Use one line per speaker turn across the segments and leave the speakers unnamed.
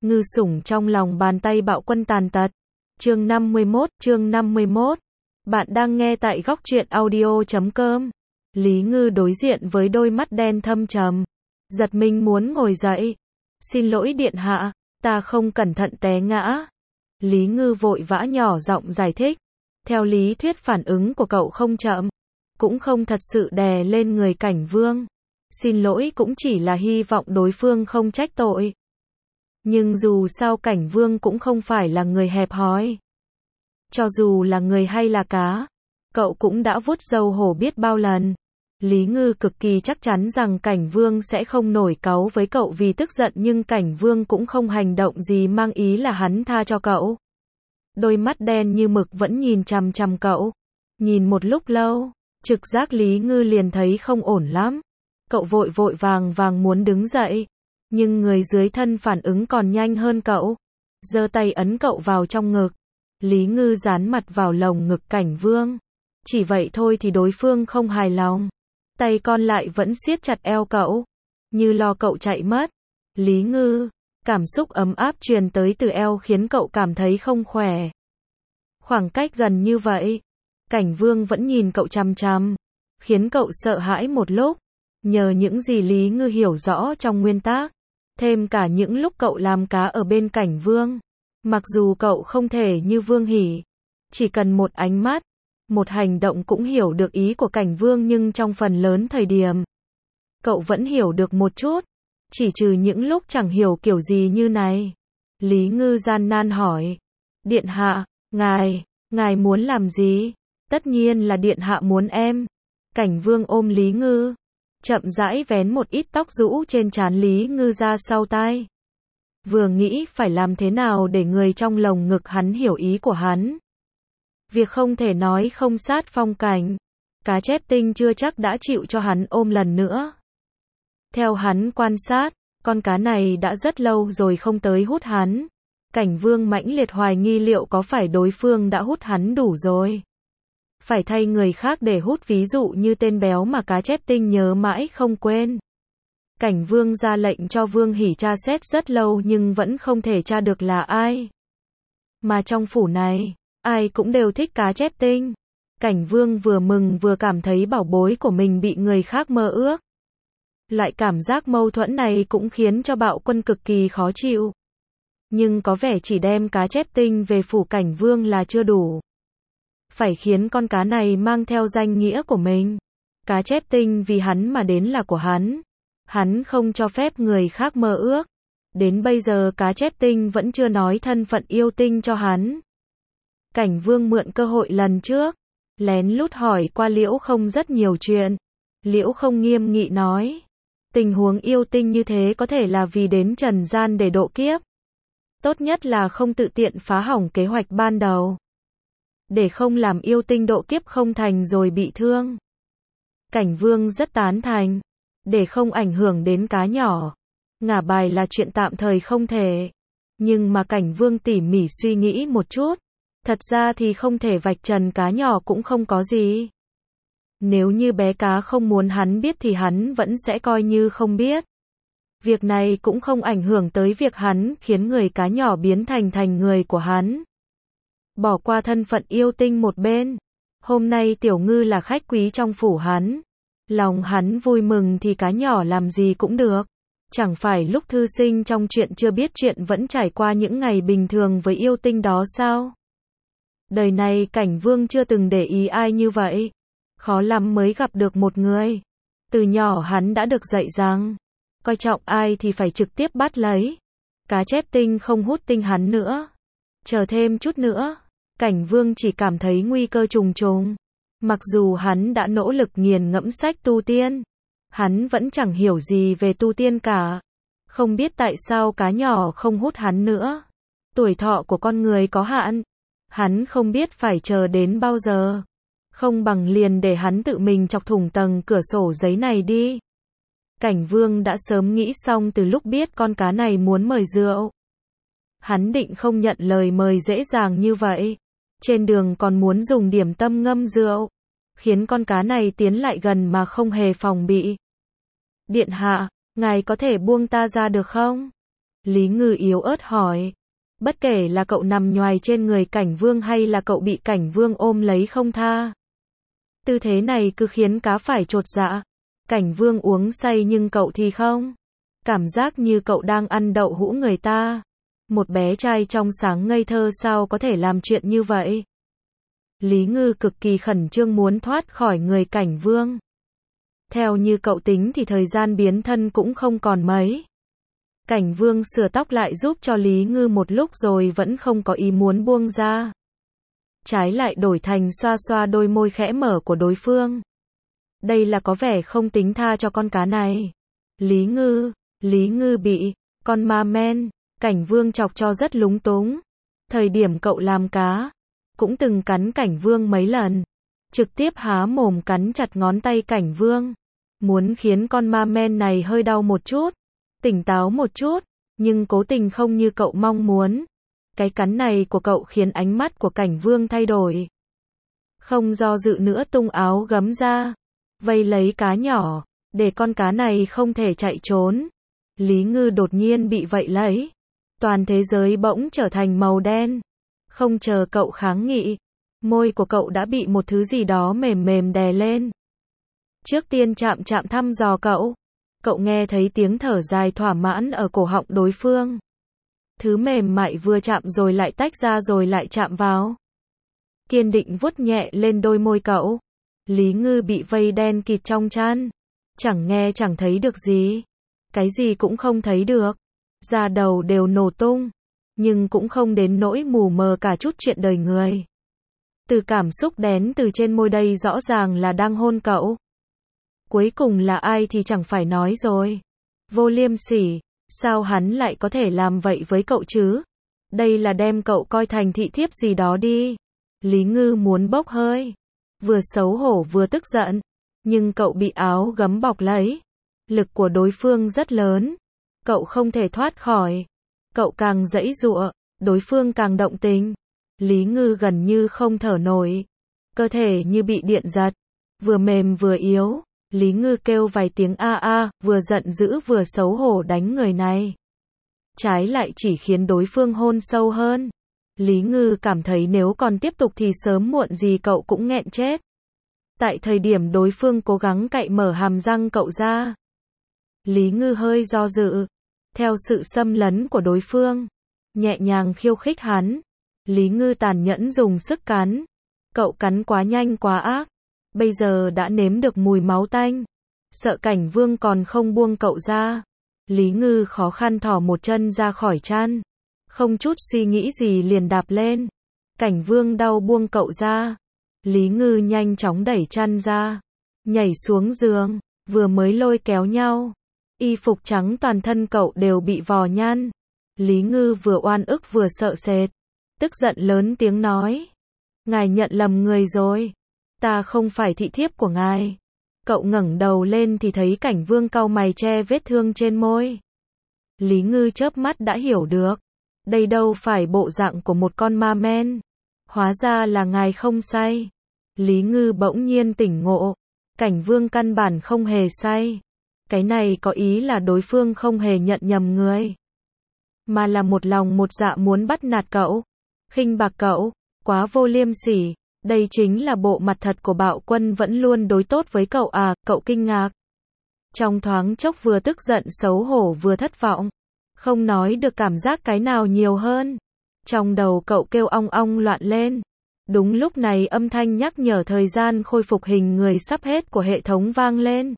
Ngư sủng trong lòng bàn tay Bạo Quân tàn tật. Chương 51. Bạn đang nghe tại góc truyện audio.com. Lý Ngư đối diện với đôi mắt đen thâm trầm. Giật mình muốn ngồi dậy. Xin lỗi điện hạ, ta không cẩn thận té ngã. Lý Ngư vội vã nhỏ giọng giải thích. Theo lý thuyết phản ứng của cậu không chậm, cũng không thật sự đè lên người Cảnh Vương. Xin lỗi cũng chỉ là hy vọng đối phương không trách tội. Nhưng dù sao Cảnh Vương cũng không phải là người hẹp hòi. Cho dù là người hay là cá, cậu cũng đã vuốt râu hổ biết bao lần. Lý Ngư cực kỳ chắc chắn rằng Cảnh Vương sẽ không nổi cáu với cậu vì tức giận, nhưng Cảnh Vương cũng không hành động gì mang ý là hắn tha cho cậu. Đôi mắt đen như mực vẫn nhìn chằm chằm cậu. Nhìn một lúc lâu, trực giác Lý Ngư liền thấy không ổn lắm. Cậu vội vàng muốn đứng dậy. Nhưng người dưới thân phản ứng còn nhanh hơn cậu. Giơ tay ấn cậu vào trong ngực. Lý Ngư dán mặt vào lồng ngực Cảnh Vương. Chỉ vậy thôi thì đối phương không hài lòng. Tay con lại vẫn siết chặt eo cậu. Như lo cậu chạy mất. Lý Ngư, cảm xúc ấm áp truyền tới từ eo khiến cậu cảm thấy không khỏe. Khoảng cách gần như vậy, Cảnh Vương vẫn nhìn cậu chằm chằm, khiến cậu sợ hãi một lúc. Nhờ những gì Lý Ngư hiểu rõ trong nguyên tắc, thêm cả những lúc cậu làm cá ở bên Cảnh Vương, mặc dù cậu không thể như Vương Hỉ, chỉ cần một ánh mắt, một hành động cũng hiểu được ý của Cảnh Vương, nhưng trong phần lớn thời điểm, cậu vẫn hiểu được một chút, chỉ trừ những lúc chẳng hiểu kiểu gì như này. Lý Ngư gian nan hỏi, điện hạ, ngài muốn làm gì? Tất nhiên là điện hạ muốn em. Cảnh Vương ôm Lý Ngư, chậm rãi vén một ít tóc rũ trên trán Lý Ngư ra sau tai. Vừa nghĩ phải làm thế nào để người trong lồng ngực hắn hiểu ý của hắn. Việc không thể nói không sát phong cảnh. Cá chép tinh chưa chắc đã chịu cho hắn ôm lần nữa. Theo hắn quan sát, con cá này đã rất lâu rồi không tới hút hắn. Cảnh Vương mãnh liệt hoài nghi liệu có phải đối phương đã hút hắn đủ rồi. Phải thay người khác để hút, ví dụ như tên béo mà cá chép tinh nhớ mãi không quên. Cảnh Vương ra lệnh cho Vương Hỉ tra xét rất lâu nhưng vẫn không thể tra được là ai. Mà trong phủ này, ai cũng đều thích cá chép tinh. Cảnh Vương vừa mừng vừa cảm thấy bảo bối của mình bị người khác mơ ước. Loại cảm giác mâu thuẫn này cũng khiến cho Bạo Quân cực kỳ khó chịu. Nhưng có vẻ chỉ đem cá chép tinh về phủ Cảnh Vương là chưa đủ. Phải khiến con cá này mang theo danh nghĩa của mình. Cá chép tinh vì hắn mà đến là của hắn. Hắn không cho phép người khác mơ ước. Đến bây giờ cá chép tinh vẫn chưa nói thân phận yêu tinh cho hắn. Cảnh Vương mượn cơ hội lần trước, lén lút hỏi qua Liễu Không rất nhiều chuyện. Liễu Không nghiêm nghị nói, tình huống yêu tinh như thế có thể là vì đến trần gian để độ kiếp. Tốt nhất là không tự tiện phá hỏng kế hoạch ban đầu. Để không làm yêu tinh độ kiếp không thành rồi bị thương. Cảnh Vương rất tán thành. Để không ảnh hưởng đến cá nhỏ, ngả bài là chuyện tạm thời không thể. Nhưng mà Cảnh Vương tỉ mỉ suy nghĩ một chút. Thật ra thì không thể vạch trần cá nhỏ cũng không có gì. Nếu như bé cá không muốn hắn biết thì hắn vẫn sẽ coi như không biết. Việc này cũng không ảnh hưởng tới việc hắn khiến người cá nhỏ biến thành người của hắn. Bỏ qua thân phận yêu tinh một bên. Hôm nay Tiểu Ngư là khách quý trong phủ hắn. Lòng hắn vui mừng thì cá nhỏ làm gì cũng được. Chẳng phải lúc thư sinh trong chuyện chưa biết chuyện vẫn trải qua những ngày bình thường với yêu tinh đó sao? Đời này Cảnh Vương chưa từng để ý ai như vậy. Khó lắm mới gặp được một người. Từ nhỏ hắn đã được dạy rằng, coi trọng ai thì phải trực tiếp bắt lấy. Cá chép tinh không hút tinh hắn nữa. Chờ thêm chút nữa, Cảnh Vương chỉ cảm thấy nguy cơ trùng trùng. Mặc dù hắn đã nỗ lực nghiền ngẫm sách tu tiên, hắn vẫn chẳng hiểu gì về tu tiên cả. Không biết tại sao cá nhỏ không hút hắn nữa. Tuổi thọ của con người có hạn. Hắn không biết phải chờ đến bao giờ. Không bằng liền để hắn tự mình chọc thủng tầng cửa sổ giấy này đi. Cảnh Vương đã sớm nghĩ xong từ lúc biết con cá này muốn mời rượu. Hắn định không nhận lời mời dễ dàng như vậy. Trên đường còn muốn dùng điểm tâm ngâm rượu, khiến con cá này tiến lại gần mà không hề phòng bị. Điện hạ, ngài có thể buông ta ra được không? Lý Ngư yếu ớt hỏi. Bất kể là cậu nằm nhoài trên người Cảnh Vương hay là cậu bị Cảnh Vương ôm lấy không tha. Tư thế này cứ khiến cá phải chột dạ. Cảnh Vương uống say nhưng cậu thì không. Cảm giác như cậu đang ăn đậu hũ người ta. Một bé trai trong sáng ngây thơ sao có thể làm chuyện như vậy? Lý Ngư cực kỳ khẩn trương muốn thoát khỏi người Cảnh Vương. Theo như cậu tính thì thời gian biến thân cũng không còn mấy. Cảnh Vương sửa tóc lại giúp cho Lý Ngư một lúc rồi vẫn không có ý muốn buông ra. Trái lại đổi thành xoa xoa đôi môi khẽ mở của đối phương. Đây là có vẻ không tính tha cho con cá này. Lý Ngư bị con ma men, Cảnh Vương chọc cho rất lúng túng. Thời điểm cậu làm cá, cũng từng cắn Cảnh Vương mấy lần. Trực tiếp há mồm cắn chặt ngón tay Cảnh Vương. Muốn khiến con ma men này hơi đau một chút, tỉnh táo một chút, nhưng cố tình không như cậu mong muốn. Cái cắn này của cậu khiến ánh mắt của Cảnh Vương thay đổi. Không do dự nữa tung áo gấm ra, vây lấy cá nhỏ, để con cá này không thể chạy trốn. Lý Ngư đột nhiên bị vậy lấy. Toàn thế giới bỗng trở thành màu đen. Không chờ cậu kháng nghị, môi của cậu đã bị một thứ gì đó mềm mềm đè lên. Trước tiên chạm chạm thăm dò cậu. Cậu nghe thấy tiếng thở dài thỏa mãn ở cổ họng đối phương. Thứ mềm mại vừa chạm rồi lại tách ra rồi lại chạm vào. Kiên định vuốt nhẹ lên đôi môi cậu. Lý Ngư bị vây đen kịt trong chăn. Chẳng nghe chẳng thấy được gì. Cái gì cũng không thấy được. Da đầu đều nổ tung. Nhưng cũng không đến nỗi mù mờ cả chút chuyện đời người. Từ cảm xúc đén từ trên môi đây rõ ràng là đang hôn cậu. Cuối cùng là ai thì chẳng phải nói rồi. Vô liêm sỉ, sao hắn lại có thể làm vậy với cậu chứ? Đây là đem cậu coi thành thị thiếp gì đó đi. Lý Ngư muốn bốc hơi. Vừa xấu hổ vừa tức giận. Nhưng cậu bị áo gấm bọc lấy. Lực của đối phương rất lớn. Cậu không thể thoát khỏi. Cậu càng giãy giụa, đối phương càng động tình. Lý Ngư gần như không thở nổi. Cơ thể như bị điện giật. Vừa mềm vừa yếu. Lý Ngư kêu vài tiếng a a, vừa giận dữ vừa xấu hổ đánh người này. Trái lại chỉ khiến đối phương hôn sâu hơn. Lý Ngư cảm thấy nếu còn tiếp tục thì sớm muộn gì cậu cũng nghẹn chết. Tại thời điểm đối phương cố gắng cạy mở hàm răng cậu ra, Lý Ngư hơi do dự. Theo sự xâm lấn của đối phương, nhẹ nhàng khiêu khích hắn, Lý Ngư tàn nhẫn dùng sức cắn. Cậu cắn quá nhanh quá ác. Bây giờ đã nếm được mùi máu tanh. Sợ Cảnh Vương còn không buông cậu ra. Lý Ngư khó khăn thò một chân ra khỏi chăn. Không chút suy nghĩ gì liền đạp lên. Cảnh Vương đau buông cậu ra. Lý Ngư nhanh chóng đẩy chăn ra. Nhảy xuống giường. Vừa mới lôi kéo nhau. Y phục trắng toàn thân cậu đều bị vò nhăn. Lý Ngư vừa oan ức vừa sợ sệt. Tức giận lớn tiếng nói. Ngài nhận lầm người rồi. Ta không phải thị thiếp của ngài. Cậu ngẩng đầu lên thì thấy Cảnh Vương cau mày che vết thương trên môi. Lý Ngư chớp mắt đã hiểu được. Đây đâu phải bộ dạng của một con ma men. Hóa ra là ngài không say. Lý Ngư bỗng nhiên tỉnh ngộ. Cảnh Vương căn bản không hề say. Cái này có ý là đối phương không hề nhận nhầm người. Mà là một lòng một dạ muốn bắt nạt cậu. Khinh bạc cậu. Quá vô liêm sỉ. Đây chính là bộ mặt thật của Bạo Quân vẫn luôn đối tốt với cậu à, cậu kinh ngạc. Trong thoáng chốc vừa tức giận xấu hổ vừa thất vọng. Không nói được cảm giác cái nào nhiều hơn. Trong đầu cậu kêu ong ong loạn lên. Đúng lúc này âm thanh nhắc nhở thời gian khôi phục hình người sắp hết của hệ thống vang lên.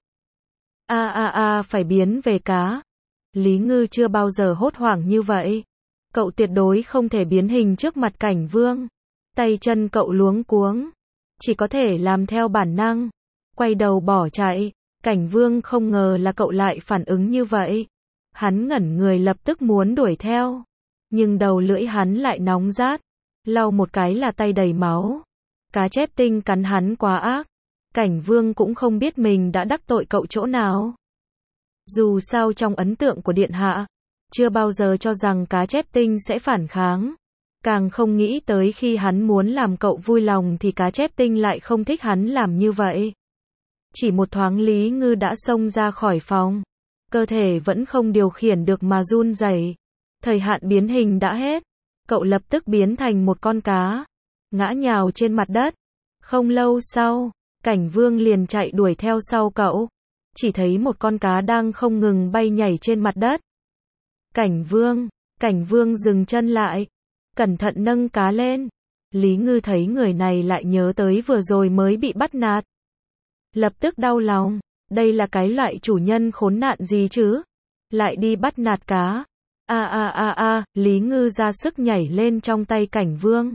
Phải biến về cá. Lý Ngư chưa bao giờ hốt hoảng như vậy. Cậu tuyệt đối không thể biến hình trước mặt Cảnh Vương. Tay chân cậu luống cuống. Chỉ có thể làm theo bản năng. Quay đầu bỏ chạy. Cảnh Vương không ngờ là cậu lại phản ứng như vậy. Hắn ngẩn người lập tức muốn đuổi theo. Nhưng đầu lưỡi hắn lại nóng rát. Lau một cái là tay đầy máu. Cá chép tinh cắn hắn quá ác. Cảnh Vương cũng không biết mình đã đắc tội cậu chỗ nào. Dù sao trong ấn tượng của Điện Hạ, chưa bao giờ cho rằng cá chép tinh sẽ phản kháng. Càng không nghĩ tới khi hắn muốn làm cậu vui lòng thì cá chép tinh lại không thích hắn làm như vậy. Chỉ một thoáng Lý Ngư đã xông ra khỏi phòng. Cơ thể vẫn không điều khiển được mà run rẩy. Thời hạn biến hình đã hết. Cậu lập tức biến thành một con cá, ngã nhào trên mặt đất. Không lâu sau, Cảnh Vương liền chạy đuổi theo sau cậu. Chỉ thấy một con cá đang không ngừng bay nhảy trên mặt đất. Cảnh Vương dừng chân lại, cẩn thận nâng cá lên. Lý Ngư thấy người này lại nhớ tới vừa rồi mới bị bắt nạt. Lập tức đau lòng, đây là cái loại chủ nhân khốn nạn gì chứ? Lại đi bắt nạt cá. Lý Ngư ra sức nhảy lên trong tay Cảnh Vương.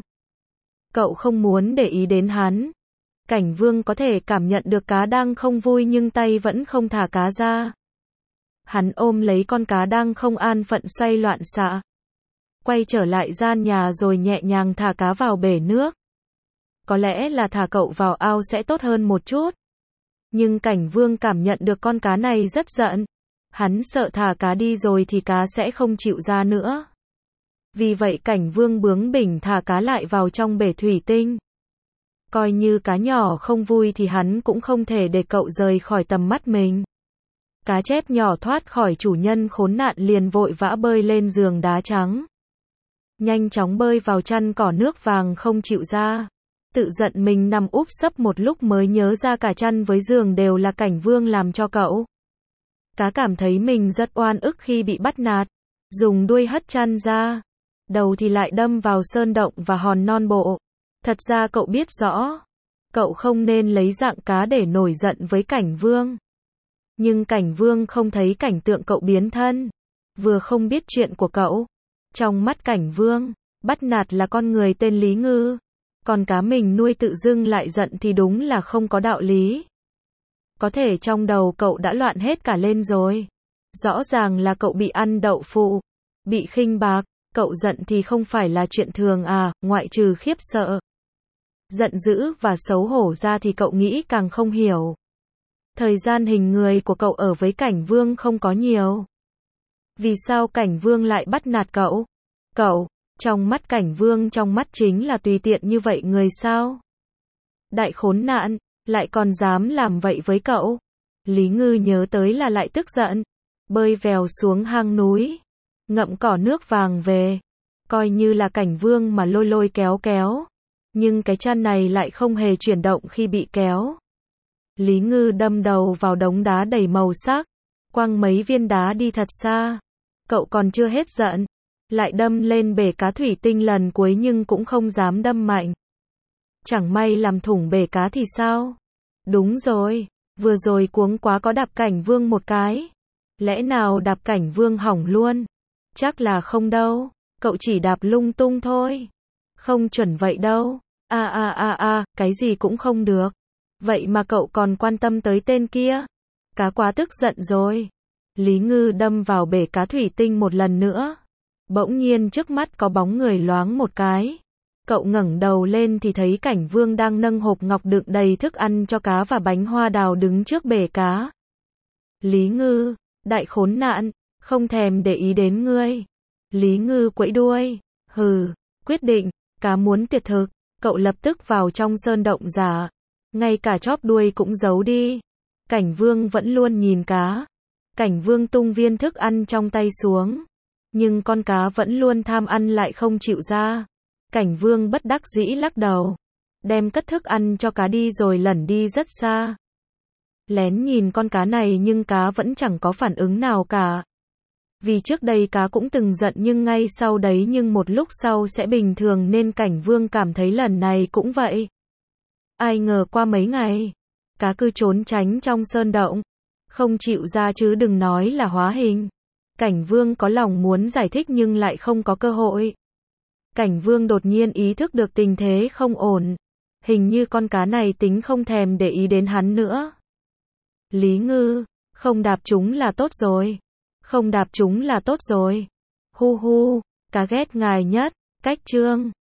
Cậu không muốn để ý đến hắn. Cảnh Vương có thể cảm nhận được cá đang không vui nhưng tay vẫn không thả cá ra. Hắn ôm lấy con cá đang không an phận xoay loạn xạ. Quay trở lại gian nhà rồi nhẹ nhàng thả cá vào bể nước. Có lẽ là thả cậu vào ao sẽ tốt hơn một chút. Nhưng Cảnh Vương cảm nhận được con cá này rất giận. Hắn sợ thả cá đi rồi thì cá sẽ không chịu ra nữa. Vì vậy Cảnh Vương bướng bỉnh thả cá lại vào trong bể thủy tinh. Coi như cá nhỏ không vui thì hắn cũng không thể để cậu rời khỏi tầm mắt mình. Cá chép nhỏ thoát khỏi chủ nhân khốn nạn liền vội vã bơi lên giường đá trắng. Nhanh chóng bơi vào chăn cỏ nước vàng không chịu ra. Tự giận mình nằm úp sấp một lúc mới nhớ ra cả chăn với giường đều là Cảnh Vương làm cho cậu. Cá cảm thấy mình rất oan ức khi bị bắt nạt. Dùng đuôi hất chăn ra. Đầu thì lại đâm vào sơn động và hòn non bộ. Thật ra cậu biết rõ. Cậu không nên lấy dạng cá để nổi giận với Cảnh Vương. Nhưng Cảnh Vương không thấy cảnh tượng cậu biến thân. Vừa không biết chuyện của cậu. Trong mắt Cảnh Vương, bắt nạt là con người tên Lý Ngư. Còn cá mình nuôi tự dưng lại giận thì đúng là không có đạo lý. Có thể trong đầu cậu đã loạn hết cả lên rồi. Rõ ràng là cậu bị ăn đậu phụ. Bị khinh bạc. Cậu giận thì không phải là chuyện thường à, ngoại trừ khiếp sợ. Giận dữ và xấu hổ ra thì cậu nghĩ càng không hiểu. Thời gian hình người của cậu ở với Cảnh Vương không có nhiều. Vì sao Cảnh Vương lại bắt nạt cậu? Cậu, trong mắt Cảnh Vương trong mắt chính là tùy tiện như vậy người sao? Đại khốn nạn, lại còn dám làm vậy với cậu. Lý Ngư nhớ tới là lại tức giận. Bơi vèo xuống hang núi. Ngậm cỏ nước vàng về. Coi như là Cảnh Vương mà lôi lôi kéo kéo. Nhưng cái chăn này lại không hề chuyển động khi bị kéo. Lý Ngư đâm đầu vào đống đá đầy màu sắc. Quăng mấy viên đá đi thật xa. Cậu còn chưa hết giận. Lại đâm lên bể cá thủy tinh lần cuối nhưng cũng không dám đâm mạnh. Chẳng may làm thủng bể cá thì sao? Đúng rồi. Vừa rồi cuống quá có đạp Cảnh Vương một cái. Lẽ nào đạp Cảnh Vương hỏng luôn? Chắc là không đâu. Cậu chỉ đạp lung tung thôi. Không chuẩn vậy đâu. Cái gì cũng không được. Vậy mà cậu còn quan tâm tới tên kia. Cá quá tức giận rồi. Lý Ngư đâm vào bể cá thủy tinh một lần nữa. Bỗng nhiên trước mắt có bóng người loáng một cái. Cậu ngẩng đầu lên thì thấy Cảnh Vương đang nâng hộp ngọc đựng đầy thức ăn cho cá và bánh hoa đào đứng trước bể cá. Lý Ngư, đại khốn nạn, không thèm để ý đến ngươi. Lý Ngư quẫy đuôi. Hừ, quyết định, cá muốn tiệt thực. Cậu lập tức vào trong sơn động giả. Ngay cả chóp đuôi cũng giấu đi. Cảnh Vương vẫn luôn nhìn cá. Cảnh Vương tung viên thức ăn trong tay xuống. Nhưng con cá vẫn luôn tham ăn lại không chịu ra. Cảnh Vương bất đắc dĩ lắc đầu. Đem cất thức ăn cho cá đi rồi lẩn đi rất xa. Lén nhìn con cá này nhưng cá vẫn chẳng có phản ứng nào cả. Vì trước đây cá cũng từng giận nhưng ngay sau đấy nhưng một lúc sau sẽ bình thường nên Cảnh Vương cảm thấy lần này cũng vậy. Ai ngờ qua mấy ngày, cá cứ trốn tránh trong sơn động. Không chịu ra chứ đừng nói là hóa hình. Cảnh Vương có lòng muốn giải thích nhưng lại không có cơ hội. Cảnh Vương đột nhiên ý thức được tình thế không ổn. Hình như con cá này tính không thèm để ý đến hắn nữa. Lý Ngư, không đạp chúng là tốt rồi. Không đạp chúng là tốt rồi. Hu hu, cá ghét ngài nhất. Cách chương